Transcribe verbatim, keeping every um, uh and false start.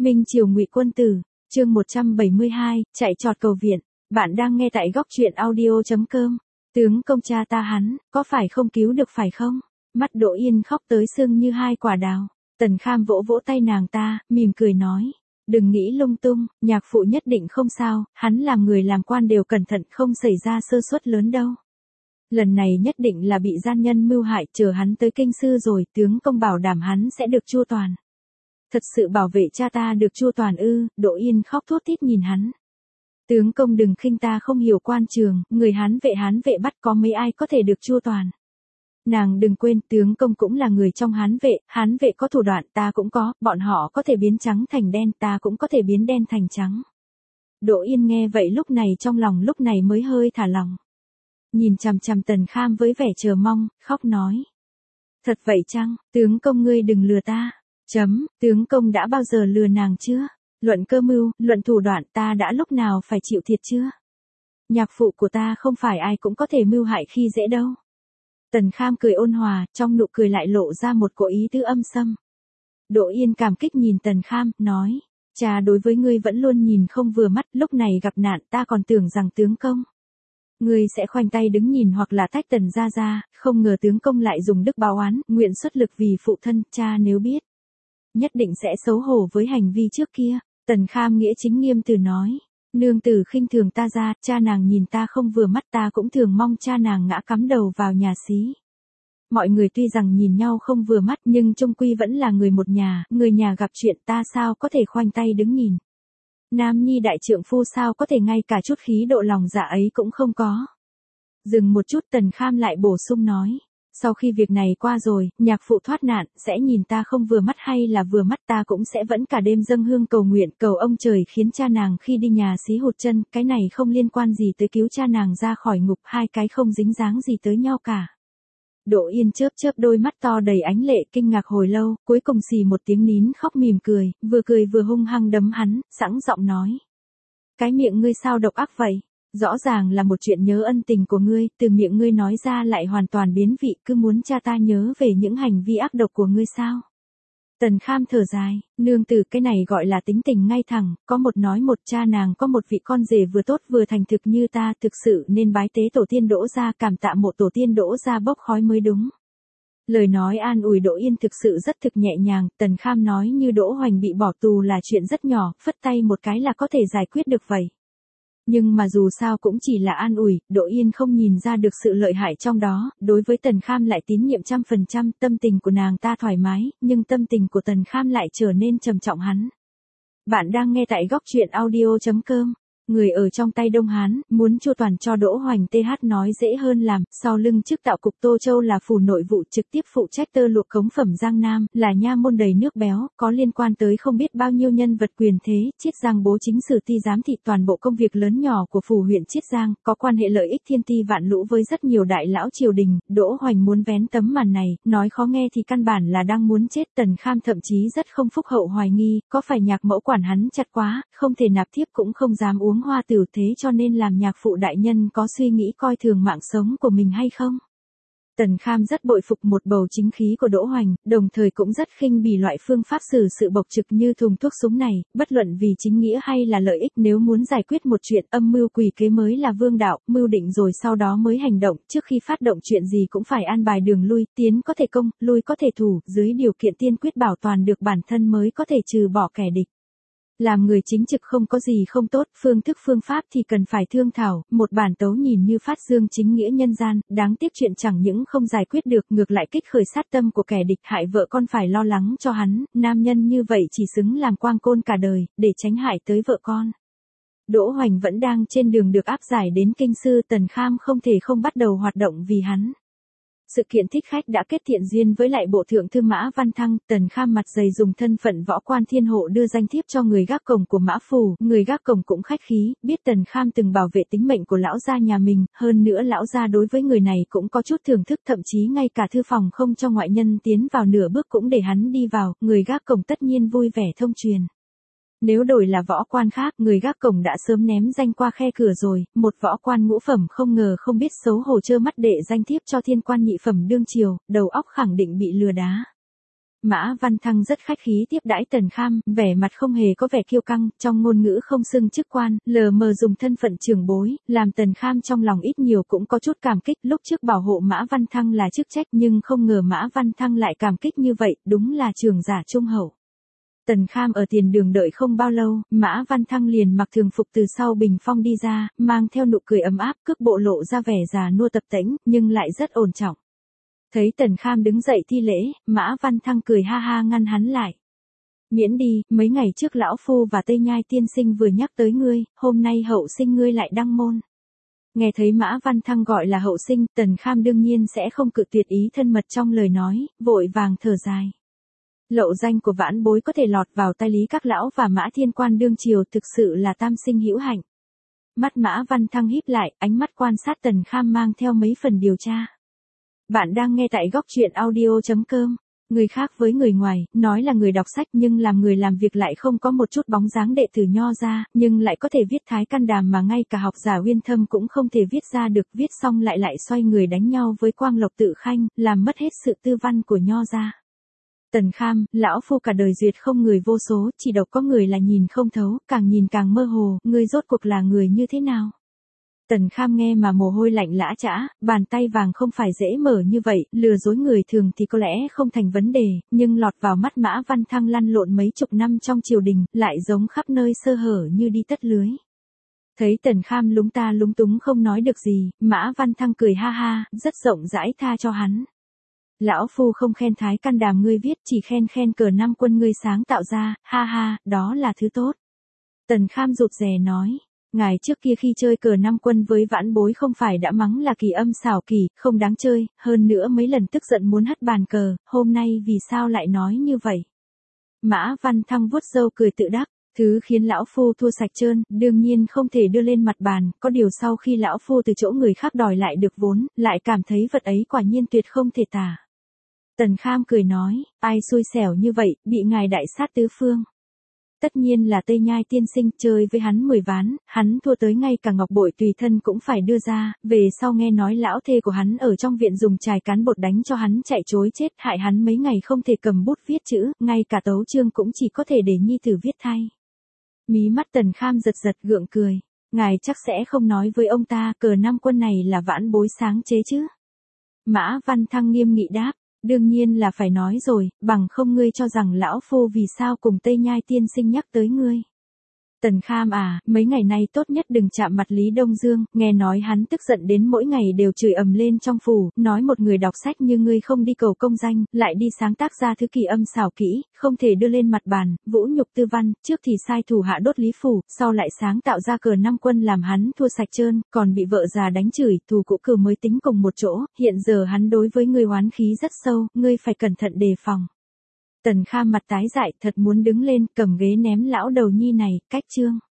Minh Triều Ngụy Quân Tử, chương một trăm bảy mươi hai, chạy trọt cầu viện. Bạn đang nghe tại góc truyện audio chấm com. Tướng công cha ta hắn, có phải không cứu được phải không? Mắt Đỗ Yên khóc tới sưng như hai quả đào. Tần Kham vỗ vỗ tay nàng ta, mỉm cười nói. Đừng nghĩ lung tung, nhạc phụ nhất định không sao, hắn làm người làm quan đều cẩn thận không xảy ra sơ suất lớn đâu. Lần này nhất định là bị gian nhân mưu hại, chờ hắn tới kinh sư rồi, tướng công bảo đảm hắn sẽ được chu toàn. Thật sự bảo vệ cha ta được chu toàn ư? Đỗ Yên khóc thút thít nhìn hắn. Tướng công đừng khinh ta không hiểu quan trường, người Hán vệ Hán vệ bắt có mấy ai có thể được chu toàn. Nàng đừng quên, tướng công cũng là người trong Hán vệ, Hán vệ có thủ đoạn ta cũng có, bọn họ có thể biến trắng thành đen, ta cũng có thể biến đen thành trắng. Đỗ Yên nghe vậy lúc này trong lòng lúc này mới hơi thả lòng. Nhìn chằm chằm Tần Kham với vẻ chờ mong, khóc nói. Thật vậy chăng, tướng công ngươi đừng lừa ta. Chấm, tướng công đã bao giờ lừa nàng chưa? Luận cơ mưu, luận thủ đoạn ta đã lúc nào phải chịu thiệt chưa? Nhạc phụ của ta không phải ai cũng có thể mưu hại khi dễ đâu. Tần Kham cười ôn hòa, trong nụ cười lại lộ ra một cỗ ý tứ âm sâm. Đỗ Yên cảm kích nhìn Tần Kham, nói. Cha đối với ngươi vẫn luôn nhìn không vừa mắt, lúc này gặp nạn ta còn tưởng rằng tướng công. Ngươi sẽ khoanh tay đứng nhìn hoặc là tách Tần ra ra, không ngờ tướng công lại dùng đức báo oán, nguyện xuất lực vì phụ thân, cha nếu biết. Nhất định sẽ xấu hổ với hành vi trước kia. Tần Kham nghĩa chính nghiêm từ nói. Nương tử khinh thường ta ra, cha nàng nhìn ta không vừa mắt ta cũng thường mong cha nàng ngã cắm đầu vào nhà xí. Mọi người tuy rằng nhìn nhau không vừa mắt nhưng chung quy vẫn là người một nhà, người nhà gặp chuyện ta sao có thể khoanh tay đứng nhìn. Nam nhi đại trượng phu sao có thể ngay cả chút khí độ lòng dạ ấy cũng không có. Dừng một chút Tần Kham lại bổ sung nói. Sau khi việc này qua rồi, nhạc phụ thoát nạn, sẽ nhìn ta không vừa mắt hay là vừa mắt ta cũng sẽ vẫn cả đêm dâng hương cầu nguyện, cầu ông trời khiến cha nàng khi đi nhà xí hụt chân, cái này không liên quan gì tới cứu cha nàng ra khỏi ngục, hai cái không dính dáng gì tới nhau cả. Đỗ Yên chớp chớp đôi mắt to đầy ánh lệ kinh ngạc hồi lâu, cuối cùng xì một tiếng nín khóc mỉm cười, vừa cười vừa hung hăng đấm hắn, sẵn giọng nói. Cái miệng ngươi sao độc ác vậy? Rõ ràng là một chuyện nhớ ân tình của ngươi, từ miệng ngươi nói ra lại hoàn toàn biến vị, cứ muốn cha ta nhớ về những hành vi ác độc của ngươi sao? Tần Kham thở dài, nương tử cái này gọi là tính tình ngay thẳng, có một nói một, cha nàng có một vị con rể vừa tốt vừa thành thực như ta, thực sự nên bái tế tổ tiên Đỗ gia, cảm tạ mộ tổ tiên Đỗ gia bốc khói mới đúng. Lời nói an ủi Đỗ Yên thực sự rất thực nhẹ nhàng, Tần Kham nói như Đỗ Hoành bị bỏ tù là chuyện rất nhỏ, phất tay một cái là có thể giải quyết được vậy. Nhưng mà dù sao cũng chỉ là an ủi, Đỗ Yên không nhìn ra được sự lợi hại trong đó, đối với Tần Kham lại tín nhiệm trăm phần trăm, tâm tình của nàng ta thoải mái, nhưng tâm tình của Tần Kham lại trở nên trầm trọng hắn. Bạn đang nghe tại góc truyện audio chấm com. Người ở trong tay Đông Hán, muốn chu toàn cho Đỗ Hoành th nói dễ hơn làm, sau lưng chức tạo cục Tô Châu là phủ nội vụ trực tiếp phụ trách tơ lụa cống phẩm Giang Nam, là nha môn đầy nước béo, có liên quan tới không biết bao nhiêu nhân vật quyền thế, Chiết Giang bố chính sử ti giám thị toàn bộ công việc lớn nhỏ của phủ huyện Chiết Giang, có quan hệ lợi ích thiên ti vạn lũ với rất nhiều đại lão triều đình, Đỗ Hoành muốn vén tấm màn này, nói khó nghe thì căn bản là đang muốn chết. Tần Kham thậm chí rất không phúc hậu hoài nghi, có phải nhạc mẫu quản hắn chặt quá, không thể nạp thiếp cũng không dám uống hoa tửu, thế cho nên làm nhạc phụ đại nhân có suy nghĩ coi thường mạng sống của mình hay không? Tần Kham rất bội phục một bầu chính khí của Đỗ Hoành, đồng thời cũng rất khinh bỉ loại phương pháp xử sự bộc trực như thùng thuốc súng này, bất luận vì chính nghĩa hay là lợi ích, nếu muốn giải quyết một chuyện âm mưu quỷ kế mới là vương đạo, mưu định rồi sau đó mới hành động, trước khi phát động chuyện gì cũng phải an bài đường lui, tiến có thể công, lui có thể thủ, dưới điều kiện tiên quyết bảo toàn được bản thân mới có thể trừ bỏ kẻ địch. Làm người chính trực không có gì không tốt, phương thức phương pháp thì cần phải thương thảo, một bản tấu nhìn như phát dương chính nghĩa nhân gian, đáng tiếc chuyện chẳng những không giải quyết được, ngược lại kích khởi sát tâm của kẻ địch, hại vợ con phải lo lắng cho hắn, nam nhân như vậy chỉ xứng làm quang côn cả đời, để tránh hại tới vợ con. Đỗ Hoành vẫn đang trên đường được áp giải đến kinh sư, Tần Kham không thể không bắt đầu hoạt động vì hắn. Sự kiện thích khách đã kết thiện duyên với lại bộ thượng thư Mã Văn Thăng, Tần Kham mặt dày dùng thân phận võ quan thiên hộ đưa danh thiếp cho người gác cổng của Mã phủ, người gác cổng cũng khách khí, biết Tần Kham từng bảo vệ tính mệnh của lão gia nhà mình, hơn nữa lão gia đối với người này cũng có chút thưởng thức, thậm chí ngay cả thư phòng không cho ngoại nhân tiến vào nửa bước cũng để hắn đi vào, người gác cổng tất nhiên vui vẻ thông truyền. Nếu đổi là võ quan khác, người gác cổng đã sớm ném danh qua khe cửa rồi, một võ quan ngũ phẩm không ngờ không biết xấu hổ trơ mắt đệ danh thiếp cho thiên quan nhị phẩm đương triều, đầu óc khẳng định bị lừa đá. Mã Văn Thăng rất khách khí tiếp đãi Tần Kham, vẻ mặt không hề có vẻ kiêu căng, trong ngôn ngữ không xưng chức quan, lờ mờ dùng thân phận trưởng bối, làm Tần Kham trong lòng ít nhiều cũng có chút cảm kích. Lúc trước bảo hộ Mã Văn Thăng là chức trách nhưng không ngờ Mã Văn Thăng lại cảm kích như vậy, đúng là trưởng giả trung hậu. Tần Kham ở tiền đường đợi không bao lâu, Mã Văn Thăng liền mặc thường phục từ sau bình phong đi ra, mang theo nụ cười ấm áp, cước bộ lộ ra vẻ già nua tập tễnh, nhưng lại rất ổn trọng. Thấy Tần Kham đứng dậy thi lễ, Mã Văn Thăng cười ha ha ngăn hắn lại. Miễn đi, mấy ngày trước lão phu và Tây Nhai tiên sinh vừa nhắc tới ngươi, hôm nay hậu sinh ngươi lại đăng môn. Nghe thấy Mã Văn Thăng gọi là hậu sinh, Tần Kham đương nhiên sẽ không cự tuyệt ý thân mật trong lời nói, vội vàng thở dài. Lậu danh của vãn bối có thể lọt vào tay Lý Các Lão và Mã Thiên Quan đương triều thực sự là tam sinh hữu hạnh. Mắt Mã Văn Thăng híp lại, ánh mắt quan sát Tần Kham mang theo mấy phần điều tra. Bạn đang nghe tại góc truyện audio chấm com. Người khác với người ngoài, nói là người đọc sách nhưng làm người làm việc lại không có một chút bóng dáng đệ tử Nho ra, nhưng lại có thể viết thái can đàm mà ngay cả học giả uyên thâm cũng không thể viết ra được, viết xong lại lại xoay người đánh nhau với Quang Lộc Tự Khanh, làm mất hết sự tư văn của Nho ra. Tần Kham, lão phu cả đời duyệt không người vô số, chỉ độc có người là nhìn không thấu, càng nhìn càng mơ hồ, ngươi rốt cuộc là người như thế nào? Tần Kham nghe mà mồ hôi lạnh lã chã, bàn tay vàng không phải dễ mở như vậy, lừa dối người thường thì có lẽ không thành vấn đề, nhưng lọt vào mắt Mã Văn Thăng lăn lộn mấy chục năm trong triều đình, lại giống khắp nơi sơ hở như đi tất lưới. Thấy Tần Kham lúng ta lúng túng không nói được gì, Mã Văn Thăng cười ha ha, rất rộng rãi tha cho hắn. Lão phu không khen thái can đàm ngươi viết, chỉ khen khen cờ năm quân ngươi sáng tạo ra, ha ha, đó là thứ tốt. Tần Kham rụt rè nói, ngài trước kia khi chơi cờ năm quân với vãn bối không phải đã mắng là kỳ âm xảo kỳ, không đáng chơi, hơn nữa mấy lần tức giận muốn hất bàn cờ, hôm nay vì sao lại nói như vậy? Mã Văn Thăng vuốt râu cười tự đắc, thứ khiến lão phu thua sạch trơn, đương nhiên không thể đưa lên mặt bàn, có điều sau khi lão phu từ chỗ người khác đòi lại được vốn, lại cảm thấy vật ấy quả nhiên tuyệt không thể tả. Tần Kham cười nói, ai xui xẻo như vậy, bị ngài đại sát tứ phương. Tất nhiên là Tây Nhai tiên sinh, chơi với hắn mười ván, hắn thua tới ngay cả ngọc bội tùy thân cũng phải đưa ra, về sau nghe nói lão thê của hắn ở trong viện dùng chài cán bột đánh cho hắn chạy trối chết, hại hắn mấy ngày không thể cầm bút viết chữ, ngay cả tấu chương cũng chỉ có thể để nhi tử viết thay. Mí mắt Tần Kham giật giật gượng cười, ngài chắc sẽ không nói với ông ta cờ năm quân này là vãn bối sáng chế chứ? Mã Văn Thăng nghiêm nghị đáp. Đương nhiên là phải nói rồi, bằng không ngươi cho rằng lão phu vì sao cùng Tây Nhai tiên sinh nhắc tới ngươi. Tần Kham à, mấy ngày nay tốt nhất đừng chạm mặt Lý Đông Dương, nghe nói hắn tức giận đến mỗi ngày đều chửi ầm lên trong phủ, nói một người đọc sách như ngươi không đi cầu công danh, lại đi sáng tác ra thứ kỳ âm xảo kỹ, không thể đưa lên mặt bàn, vũ nhục tư văn, trước thì sai thủ hạ đốt Lý phủ, sau lại sáng tạo ra cờ năm quân làm hắn thua sạch trơn, còn bị vợ già đánh chửi, thù cũ cừu mới tính cùng một chỗ, hiện giờ hắn đối với ngươi oán khí rất sâu, ngươi phải cẩn thận đề phòng. Tần Kham mặt tái dại, thật muốn đứng lên, cầm ghế ném lão đầu nhi này, cách chương.